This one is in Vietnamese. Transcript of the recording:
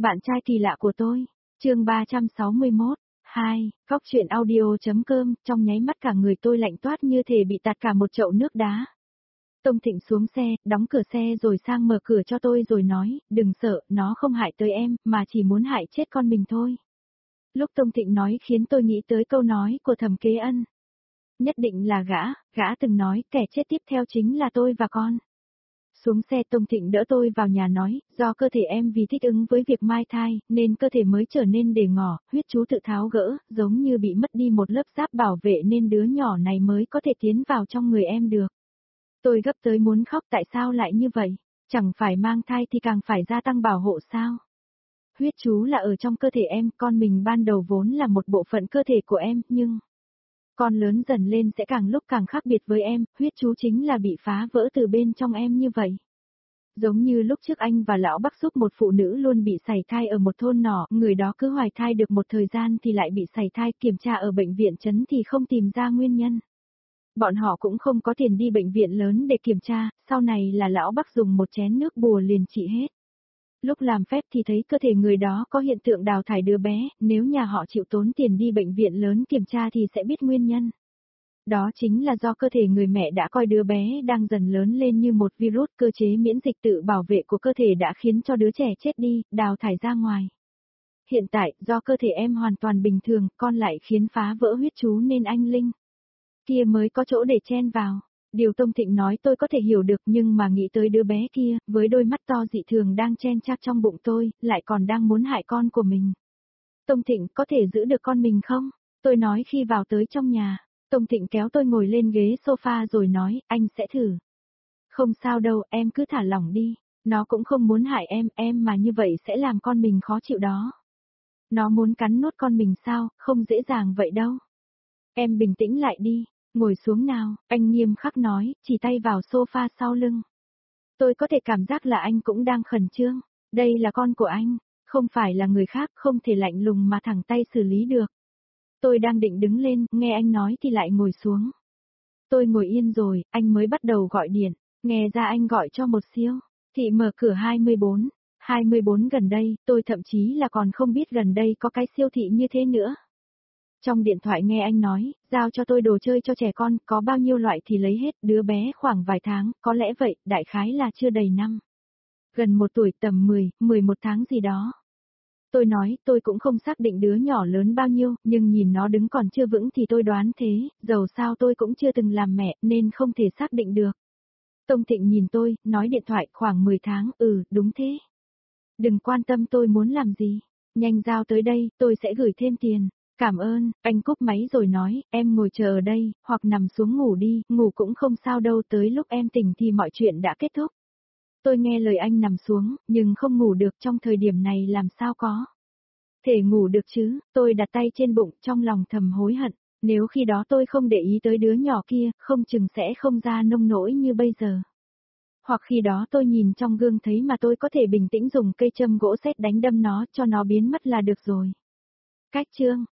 Bạn trai kỳ lạ của tôi. Chương 361. 2. Góc truyện audio.com, trong nháy mắt cả người tôi lạnh toát như thể bị tạt cả một chậu nước đá. Tông Thịnh xuống xe, đóng cửa xe rồi sang mở cửa cho tôi rồi nói, đừng sợ, nó không hại tới em, mà chỉ muốn hại chết con mình thôi. Lúc Tông Thịnh nói khiến tôi nghĩ tới câu nói của Thẩm Kế Ân. Nhất định là gã từng nói kẻ chết tiếp theo chính là tôi và con. Xuống xe Tông Thịnh đỡ tôi vào nhà nói, do cơ thể em vì thích ứng với việc mai thai, nên cơ thể mới trở nên để ngỏ, huyết chú tự tháo gỡ, giống như bị mất đi một lớp giáp bảo vệ nên đứa nhỏ này mới có thể tiến vào trong người em được. Tôi gấp tới muốn khóc, tại sao lại như vậy? Chẳng phải mang thai thì càng phải gia tăng bảo hộ sao? Huyết chú là ở trong cơ thể em, con mình ban đầu vốn là một bộ phận cơ thể của em, nhưng con lớn dần lên sẽ càng lúc càng khác biệt với em, huyết chú chính là bị phá vỡ từ bên trong em như vậy. Giống như lúc trước anh và lão Bắc giúp một phụ nữ luôn bị sảy thai ở một thôn nhỏ, người đó cứ hoài thai được một thời gian thì lại bị sảy thai, kiểm tra ở bệnh viện trấn thì không tìm ra nguyên nhân. Bọn họ cũng không có tiền đi bệnh viện lớn để kiểm tra, sau này là lão Bắc dùng một chén nước bùa liền trị hết. Lúc làm phép thì thấy cơ thể người đó có hiện tượng đào thải đứa bé, nếu nhà họ chịu tốn tiền đi bệnh viện lớn kiểm tra thì sẽ biết nguyên nhân. Đó chính là do cơ thể người mẹ đã coi đứa bé đang dần lớn lên như một virus, cơ chế miễn dịch tự bảo vệ của cơ thể đã khiến cho đứa trẻ chết đi, đào thải ra ngoài. Hiện tại, do cơ thể em hoàn toàn bình thường, con lại khiến phá vỡ huyết chú nên anh Linh kia mới có chỗ để chen vào. Điều Tông Thịnh nói tôi có thể hiểu được, nhưng mà nghĩ tới đứa bé kia, với đôi mắt to dị thường đang chen chác trong bụng tôi, lại còn đang muốn hại con của mình. Tông Thịnh, có thể giữ được con mình không? Tôi nói khi vào tới trong nhà. Tông Thịnh kéo tôi ngồi lên ghế sofa rồi nói, anh sẽ thử. Không sao đâu, em cứ thả lỏng đi. Nó cũng không muốn hại em mà như vậy sẽ làm con mình khó chịu đó. Nó muốn cắn nuốt con mình sao, không dễ dàng vậy đâu. Em bình tĩnh lại đi, ngồi xuống nào, anh nghiêm khắc nói, chỉ tay vào sofa sau lưng. Tôi có thể cảm giác là anh cũng đang khẩn trương, đây là con của anh, không phải là người khác, không thể lạnh lùng mà thẳng tay xử lý được. Tôi đang định đứng lên, nghe anh nói thì lại ngồi xuống. Tôi ngồi yên rồi, anh mới bắt đầu gọi điện, nghe ra anh gọi cho một siêu thị mở cửa 24 gần đây, tôi thậm chí là còn không biết gần đây có cái siêu thị như thế nữa. Trong điện thoại nghe anh nói, giao cho tôi đồ chơi cho trẻ con, có bao nhiêu loại thì lấy hết, đứa bé khoảng vài tháng, có lẽ vậy, đại khái là chưa đầy năm. Gần 1 tuổi, tầm 11 tháng gì đó. Tôi nói, tôi cũng không xác định đứa nhỏ lớn bao nhiêu, nhưng nhìn nó đứng còn chưa vững thì tôi đoán thế, dầu sao tôi cũng chưa từng làm mẹ, nên không thể xác định được. Tông Thịnh nhìn tôi, nói điện thoại, khoảng 10 tháng, đúng thế. Đừng quan tâm tôi muốn làm gì, nhanh giao tới đây, tôi sẽ gửi thêm tiền. Cảm ơn, anh cúp máy rồi nói, em ngồi chờ ở đây, hoặc nằm xuống ngủ đi, ngủ cũng không sao đâu, tới lúc em tỉnh thì mọi chuyện đã kết thúc. Tôi nghe lời anh nằm xuống, nhưng không ngủ được, trong thời điểm này làm sao có thể ngủ được chứ, tôi đặt tay trên bụng, trong lòng thầm hối hận, nếu khi đó tôi không để ý tới đứa nhỏ kia, không chừng sẽ không ra nông nỗi như bây giờ. Hoặc khi đó tôi nhìn trong gương thấy mà tôi có thể bình tĩnh dùng cây châm gỗ sét đánh đâm nó cho nó biến mất là được rồi. Cách chương